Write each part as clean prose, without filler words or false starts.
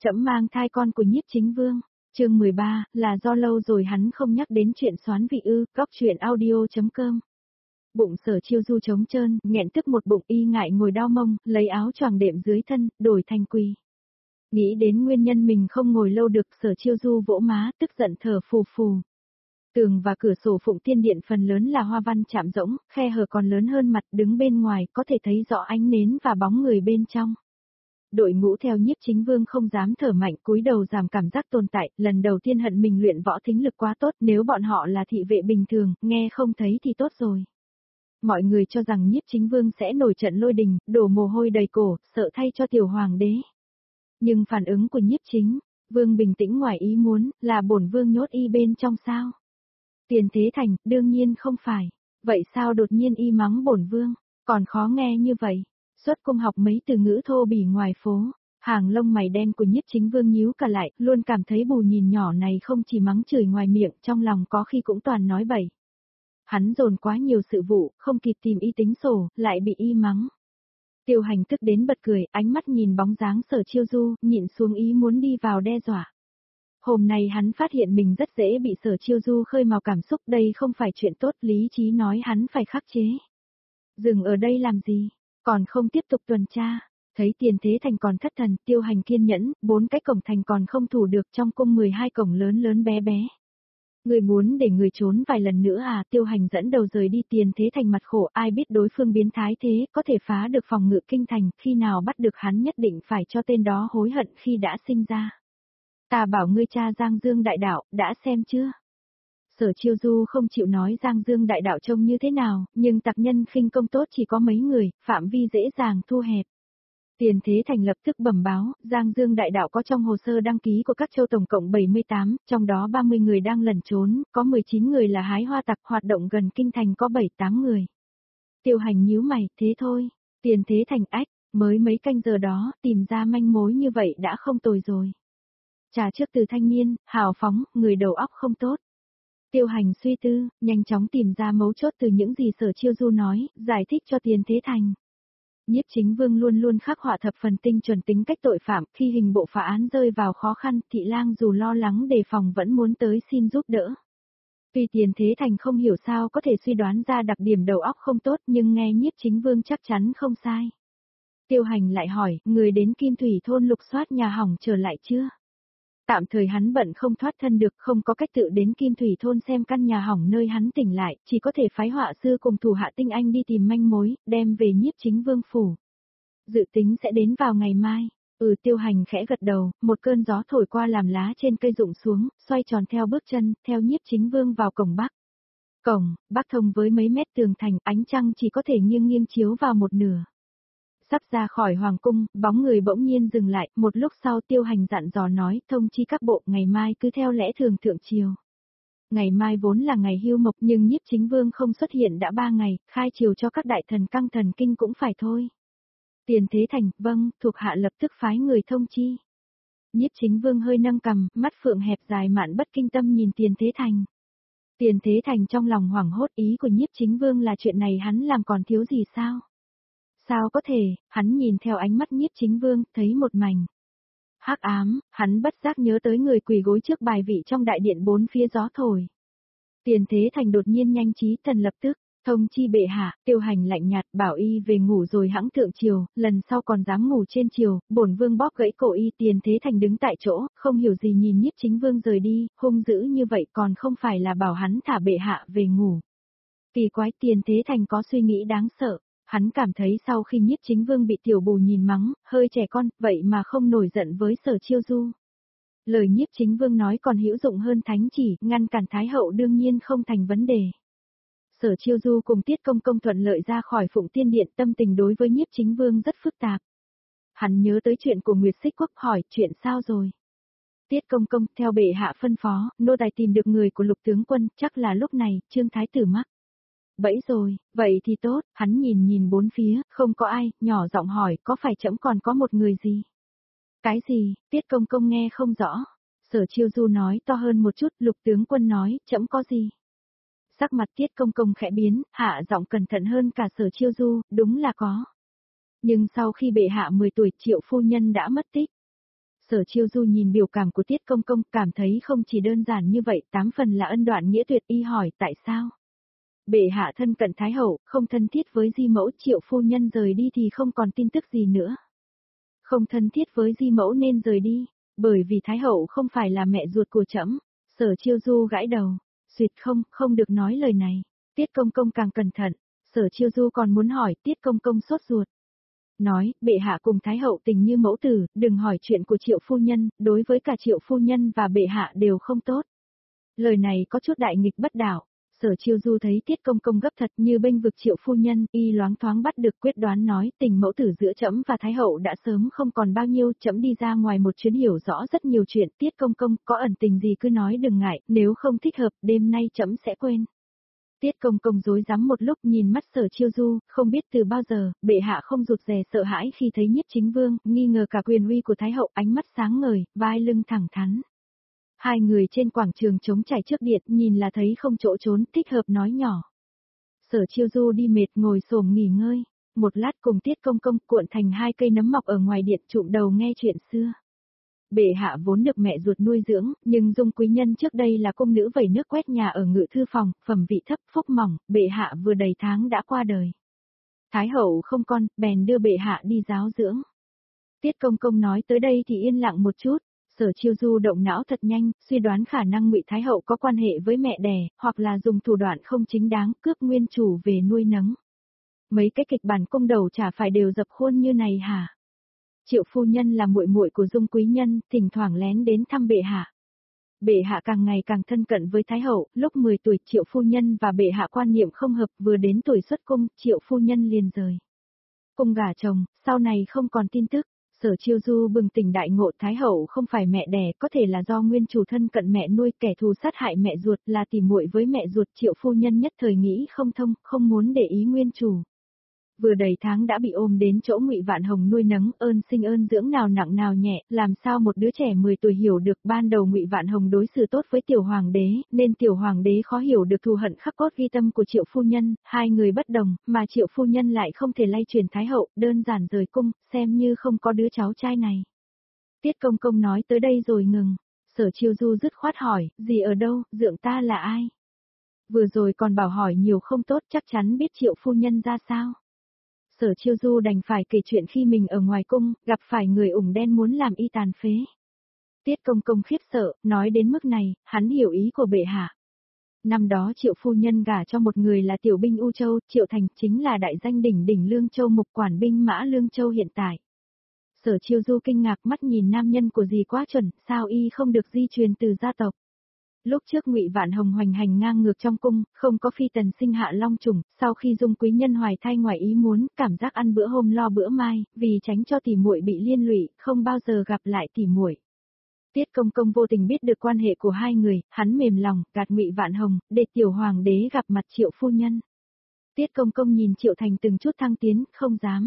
Trẫm mang thai con của Nhiếp Chính Vương. Chương 13, là do lâu rồi hắn không nhắc đến chuyện soán vị ư, góc truyện audio.com. Bụng Sở Chiêu Du trống trơn, nghẹn tức một bụng y ngại ngồi đau mông, lấy áo choàng đệm dưới thân, đổi thành quỳ. Nghĩ đến nguyên nhân mình không ngồi lâu được, Sở Chiêu Du vỗ má, tức giận thở phù phù. Tường và cửa sổ Phụng Tiên Điện phần lớn là hoa văn chạm rỗng, khe hở còn lớn hơn mặt, đứng bên ngoài có thể thấy rõ ánh nến và bóng người bên trong. Đội ngũ theo Nhiếp Chính Vương không dám thở mạnh, cúi đầu giảm cảm giác tồn tại, lần đầu tiên hận mình luyện võ thính lực quá tốt, nếu bọn họ là thị vệ bình thường, nghe không thấy thì tốt rồi. Mọi người cho rằng Nhiếp Chính Vương sẽ nổi trận lôi đình, đổ mồ hôi đầy cổ, sợ thay cho tiểu hoàng đế. Nhưng phản ứng của Nhiếp Chính Vương bình tĩnh ngoài ý muốn, là bổn vương nhốt y bên trong sao? Tiền Thế Thành, đương nhiên không phải. Vậy sao đột nhiên y mắng bổn vương, còn khó nghe như vậy? Xuất cung học mấy từ ngữ thô bỉ ngoài phố, hàng lông mày đen của Nhiếp Chính Vương nhíu cả lại, luôn cảm thấy bù nhìn nhỏ này không chỉ mắng chửi ngoài miệng, trong lòng có khi cũng toàn nói bậy. Hắn dồn quá nhiều sự vụ, không kịp tìm y tính sổ, lại bị y mắng. Tiêu Hành tức đến bật cười, ánh mắt nhìn bóng dáng Sở Chiêu Du, nhịn xuống ý muốn đi vào đe dọa. Hôm nay hắn phát hiện mình rất dễ bị Sở Chiêu Du khơi mào cảm xúc, đây không phải chuyện tốt, lý trí nói hắn phải khắc chế. Dừng ở đây làm gì? Còn không tiếp tục tuần tra, thấy Tiền Thế Thành còn thất thần, Tiêu Hành kiên nhẫn, 4 cái cổng thành còn không thủ được, trong cung 12 cổng lớn lớn bé bé. Người muốn để người trốn vài lần nữa à? Tiêu Hành dẫn đầu rời đi. Tiền Thế Thành mặt khổ, ai biết đối phương biến thái thế, có thể phá được phòng ngự kinh thành, khi nào bắt được hắn nhất định phải cho tên đó hối hận khi đã sinh ra. Ta bảo ngươi cha Giang Dương đại đạo, đã xem chưa? Sở Chiêu Du không chịu nói Giang Dương đại đạo trông như thế nào, nhưng tặc nhân khinh công tốt chỉ có mấy người, phạm vi dễ dàng thu hẹp. Tiền Thế Thành lập tức bẩm báo, Giang Dương đại đạo có trong hồ sơ đăng ký của các châu tổng cộng 78, trong đó 30 người đang lẩn trốn, có 19 người là hái hoa tặc, hoạt động gần kinh thành có 7-8 người. Tiêu Hành nhíu mày, thế thôi. Tiền Thế Thành ách, mới mấy canh giờ đó, tìm ra manh mối như vậy đã không tồi rồi. Trà trước từ thanh niên, hào phóng, người đầu óc không tốt. Tiêu Hành suy tư, nhanh chóng tìm ra mấu chốt từ những gì Sở Chiêu Du nói, giải thích cho Tiền Thế Thành. Nhiếp Chính Vương luôn luôn khắc họa thập phần tinh chuẩn tính cách tội phạm, khi hình bộ phá án rơi vào khó khăn, Thị Lang dù lo lắng đề phòng vẫn muốn tới xin giúp đỡ. Tuy Tiền Thế Thành không hiểu sao có thể suy đoán ra đặc điểm đầu óc không tốt, nhưng nghe Nhiếp Chính Vương chắc chắn không sai. Tiêu Hành lại hỏi, người đến Kim Thủy thôn lục soát nhà hỏng trở lại chưa? Tạm thời hắn bận không thoát thân được, không có cách tự đến Kim Thủy thôn xem căn nhà hỏng nơi hắn tỉnh lại, chỉ có thể phái họa sư cùng thủ hạ tinh anh đi tìm manh mối, đem về Nhiếp Chính Vương phủ. Dự tính sẽ đến vào ngày mai. Tiêu Hành khẽ gật đầu, một cơn gió thổi qua làm lá trên cây rụng xuống, xoay tròn theo bước chân, theo Nhiếp Chính Vương vào cổng Bắc. Cổng Bắc thông với mấy mét tường thành, ánh trăng chỉ có thể nghiêng nghiêng chiếu vào một nửa. Sắp ra khỏi hoàng cung, bóng người bỗng nhiên dừng lại, một lúc sau Tiêu Hành dặn dò nói, thông chi các bộ, ngày mai cứ theo lẽ thường thượng triều. Ngày mai vốn là ngày hưu mộc, nhưng Nhiếp Chính Vương không xuất hiện đã 3 ngày, khai triều cho các đại thần căng thần kinh cũng phải thôi. Tiền Thế Thành, vâng, thuộc hạ lập tức phái người thông chi. Nhiếp Chính Vương hơi nâng cằm, mắt phượng hẹp dài mạn bất kinh tâm nhìn Tiền Thế Thành. Tiền Thế Thành trong lòng hoảng hốt, ý của Nhiếp Chính Vương là chuyện này hắn làm còn thiếu gì sao? Sao có thể, hắn nhìn theo ánh mắt Nhiếp Chính Vương, thấy một mảnh hắc ám, hắn bất giác nhớ tới người quỳ gối trước bài vị trong đại điện bốn phía gió thổi. Tiền Thế Thành đột nhiên nhanh trí thần lập tức, thông chi bệ hạ. Tiêu Hành lạnh nhạt, bảo y về ngủ rồi hẵng thượng triều, lần sau còn dám ngủ trên triều, bổn vương bóp gãy cổ y. Tiền Thế Thành đứng tại chỗ, không hiểu gì nhìn Nhiếp Chính Vương rời đi, hung dữ như vậy còn không phải là bảo hắn thả bệ hạ về ngủ. Kỳ quái, Tiền Thế Thành có suy nghĩ đáng sợ. Hắn cảm thấy sau khi Nhiếp Chính Vương bị tiểu bù nhìn mắng, hơi trẻ con, vậy mà không nổi giận với Sở Chiêu Du. Lời Nhiếp Chính Vương nói còn hữu dụng hơn thánh chỉ, ngăn cản Thái hậu đương nhiên không thành vấn đề. Sở Chiêu Du cùng Tiết Công Công thuận lợi ra khỏi Phụng Tiên Điện, tâm tình đối với Nhiếp Chính Vương rất phức tạp. Hắn nhớ tới chuyện của Nguyệt Xích Quốc, hỏi, chuyện sao rồi? Tiết Công Công, theo bệ hạ phân phó, nô tài tìm được người của Lục tướng quân, chắc là lúc này, Trương Thái tử mắc bẫy rồi, vậy thì tốt. Hắn nhìn bốn phía, không có ai, nhỏ giọng hỏi, có phải trẫm còn có một người gì? Cái gì? Tiết Công Công nghe không rõ. Sở Chiêu Du nói to hơn một chút, Lục tướng quân nói, trẫm có gì? Sắc mặt Tiết Công Công khẽ biến, hạ giọng cẩn thận hơn cả Sở Chiêu Du, đúng là có. Nhưng sau khi bệ hạ 10 tuổi, Triệu phu nhân đã mất tích. Sở Chiêu Du nhìn biểu cảm của Tiết Công Công, cảm thấy không chỉ đơn giản như vậy, 8 phần là ân đoạn nghĩa tuyệt. Y hỏi tại sao? Bệ hạ thân cận Thái hậu, không thân thiết với Di mẫu, Triệu phu nhân rời đi thì không còn tin tức gì nữa. Không thân thiết với Di mẫu nên rời đi, bởi vì Thái hậu không phải là mẹ ruột của trẫm. Sở Chiêu Du gãi đầu, "Duyệt không được nói lời này." Tiết Công Công càng cẩn thận, Sở Chiêu Du còn muốn hỏi, Tiết Công Công sốt ruột. Nói, bệ hạ cùng Thái hậu tình như mẫu tử, đừng hỏi chuyện của Triệu phu nhân, đối với cả Triệu phu nhân và bệ hạ đều không tốt. Lời này có chút đại nghịch bất đạo. Sở Chiêu Du thấy Tiết Công Công gấp thật như bênh vực Triệu phu nhân, y loáng thoáng bắt được quyết đoán nói, tình mẫu tử giữa trẫm và Thái hậu đã sớm không còn bao nhiêu, trẫm đi ra ngoài một chuyến hiểu rõ rất nhiều chuyện, Tiết Công Công có ẩn tình gì cứ nói đừng ngại, nếu không thích hợp, đêm nay trẫm sẽ quên. Tiết Công Công rối rắm một lúc nhìn mắt Sở Chiêu Du, không biết từ bao giờ, bệ hạ không rụt rè sợ hãi khi thấy Nhiếp Chính Vương, nghi ngờ cả quyền uy của Thái hậu, ánh mắt sáng ngời, vai lưng thẳng thắn. Hai người trên quảng trường trống trải trước điện, nhìn là thấy không chỗ trốn, thích hợp nói nhỏ. Sở Chiêu Du đi mệt ngồi xổm nghỉ ngơi, một lát cùng Tiết Công Công cuộn thành hai cây nấm mọc ở ngoài điện trụm đầu nghe chuyện xưa. Bệ hạ vốn được mẹ ruột nuôi dưỡng, nhưng Dung quý nhân trước đây là cung nữ vẩy nước quét nhà ở ngự thư phòng, phẩm vị thấp, phúc mỏng, bệ hạ vừa đầy tháng đã qua đời. Thái hậu không con, bèn đưa bệ hạ đi giáo dưỡng. Tiết Công Công nói tới đây thì yên lặng một chút. Sở Chiêu Du động não thật nhanh, suy đoán khả năng Ngụy Thái hậu có quan hệ với mẹ đẻ, hoặc là dùng thủ đoạn không chính đáng cướp nguyên chủ về nuôi nấng. Mấy cái kịch bản cung đầu chả phải đều dập khuôn như này hả? Triệu phu nhân là muội muội của Dung quý nhân, thỉnh thoảng lén đến thăm bệ hạ. Bệ hạ càng ngày càng thân cận với Thái hậu, lúc 10 tuổi Triệu phu nhân và bệ hạ quan niệm không hợp, vừa đến tuổi xuất cung, Triệu phu nhân liền rời cung gả chồng, sau này không còn tin tức. Sở Chiêu Du bừng tỉnh đại ngộ, Thái hậu không phải mẹ đẻ, có thể là do nguyên chủ thân cận mẹ nuôi, kẻ thù sát hại mẹ ruột, là tỉ muội với mẹ ruột. Triệu phu nhân nhất thời nghĩ không thông, không muốn để ý nguyên chủ. Vừa đầy tháng đã bị ôm đến chỗ Ngụy Vạn Hồng nuôi nấng, ơn sinh ơn dưỡng nào nặng nào nhẹ, làm sao một đứa trẻ 10 tuổi hiểu được. Ban đầu Ngụy Vạn Hồng đối xử tốt với tiểu hoàng đế, nên tiểu hoàng đế khó hiểu được thù hận khắc cốt ghi tâm của Triệu phu nhân, hai người bất đồng, mà Triệu phu nhân lại không thể lay truyền Thái hậu, đơn giản rời cung, xem như không có đứa cháu trai này. Tiết Công Công nói tới đây rồi ngừng. Sở Chiêu Du dứt khoát hỏi, gì ở đâu, dượng ta là ai? Vừa rồi còn bảo hỏi nhiều không tốt, chắc chắn biết Triệu phu nhân ra sao. Sở Chiêu Du đành phải kể chuyện khi mình ở ngoài cung, gặp phải người ủng đen muốn làm y tàn phế. Tiết Công Công khiếp sợ, nói đến mức này, hắn hiểu ý của bệ hạ. Năm đó Triệu phu nhân gả cho một người là tiểu binh U Châu, Triệu Thành chính là đại danh đỉnh đỉnh Lương Châu, mục quản binh mã Lương Châu hiện tại. Sở Chiêu Du kinh ngạc mắt nhìn nam nhân của dì quá chuẩn, sao y không được di truyền từ gia tộc. Lúc trước Ngụy Vạn Hồng hoành hành ngang ngược trong cung, không có phi tần sinh hạ long trùng, sau khi Dung quý nhân hoài thai ngoài ý muốn, cảm giác ăn bữa hôm lo bữa mai, vì tránh cho tỉ muội bị liên lụy, không bao giờ gặp lại tỉ muội. Tiết Công Công vô tình biết được quan hệ của hai người, hắn mềm lòng, gạt Ngụy Vạn Hồng, để tiểu hoàng đế gặp mặt Triệu phu nhân. Tiết Công Công nhìn Triệu Thành từng chút thăng tiến, không dám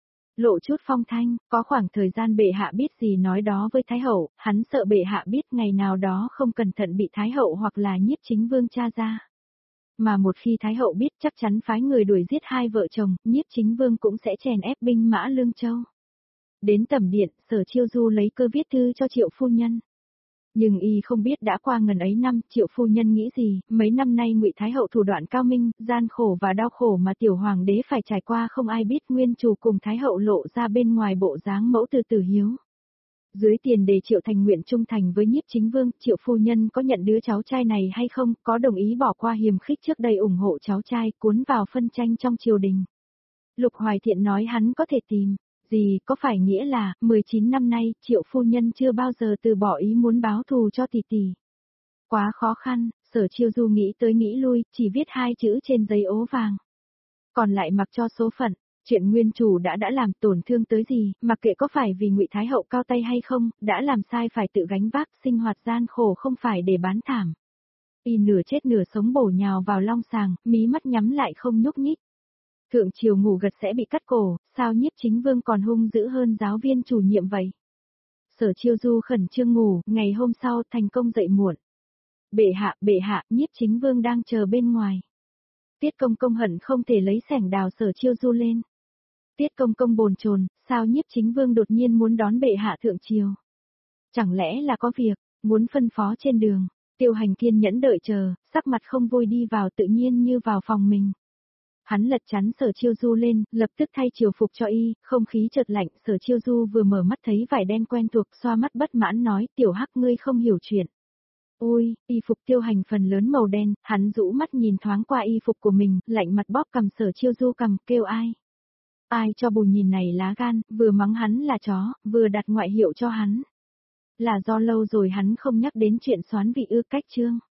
lộ chút phong thanh, có khoảng thời gian bệ hạ biết gì nói đó với Thái hậu, hắn sợ bệ hạ biết ngày nào đó không cẩn thận bị Thái hậu hoặc là Nhiếp Chính Vương tra ra. Mà một khi Thái hậu biết chắc chắn phái người đuổi giết hai vợ chồng, Nhiếp Chính Vương cũng sẽ chèn ép binh mã Lương Châu. Đến tẩm điện, Sở Chiêu Du lấy cơ viết thư cho Triệu phu nhân. Nhưng y không biết đã qua ngần ấy năm, Triệu phu nhân nghĩ gì, mấy năm nay Ngụy Thái hậu thủ đoạn cao minh, gian khổ và đau khổ mà tiểu hoàng đế phải trải qua không ai biết, nguyên chủ cùng Thái hậu lộ ra bên ngoài bộ dáng mẫu từ tử hiếu. Dưới tiền đề Triệu Thành nguyện trung thành với Nhiếp Chính Vương, Triệu phu nhân có nhận đứa cháu trai này hay không, có đồng ý bỏ qua hiềm khích trước đây ủng hộ cháu trai, cuốn vào phân tranh trong triều đình. Lục Hoài Thiện nói hắn có thể tìm. Gì, có phải nghĩa là, 19 năm nay, Triệu phu nhân chưa bao giờ từ bỏ ý muốn báo thù cho tỷ tỷ. Quá khó khăn, Sở Chiêu Du nghĩ tới nghĩ lui, chỉ viết hai chữ trên giấy ố vàng. Còn lại mặc cho số phận, chuyện nguyên chủ đã làm tổn thương tới gì, mặc kệ có phải vì Ngụy Thái hậu cao tay hay không, đã làm sai phải tự gánh vác, sinh hoạt gian khổ không phải để bán thảm. Y nửa chết nửa sống bổ nhào vào long sàng, mí mắt nhắm lại không nhúc nhích. Thượng triều ngủ gật sẽ bị cắt cổ, sao Nhiếp Chính Vương còn hung dữ hơn giáo viên chủ nhiệm vậy? Sở Chiêu Du khẩn trương ngủ, ngày hôm sau thành công dậy muộn. Bệ hạ, Nhiếp Chính Vương đang chờ bên ngoài. Tiết Công Công hận không thể lấy sẻng đào Sở Chiêu Du lên. Tiết Công Công bồn chồn, sao Nhiếp Chính Vương đột nhiên muốn đón bệ hạ thượng triều? Chẳng lẽ là có việc, muốn phân phó trên đường. Tiêu Hành kiên nhẫn đợi chờ, sắc mặt không vui đi vào tự nhiên như vào phòng mình. Hắn lật chắn Sở Chiêu Du lên, lập tức thay triều phục cho y, không khí chợt lạnh, Sở Chiêu Du vừa mở mắt thấy vải đen quen thuộc, xoa mắt bất mãn nói, tiểu hắc ngươi không hiểu chuyện. Ôi, y phục Tiêu Hành phần lớn màu đen, hắn rũ mắt nhìn thoáng qua y phục của mình, lạnh mặt bóp cầm Sở Chiêu Du cầm, kêu ai. Ai cho bù nhìn này lá gan, vừa mắng hắn là chó, vừa đặt ngoại hiệu cho hắn. Là do lâu rồi hắn không nhắc đến chuyện soán vị ư cách chương.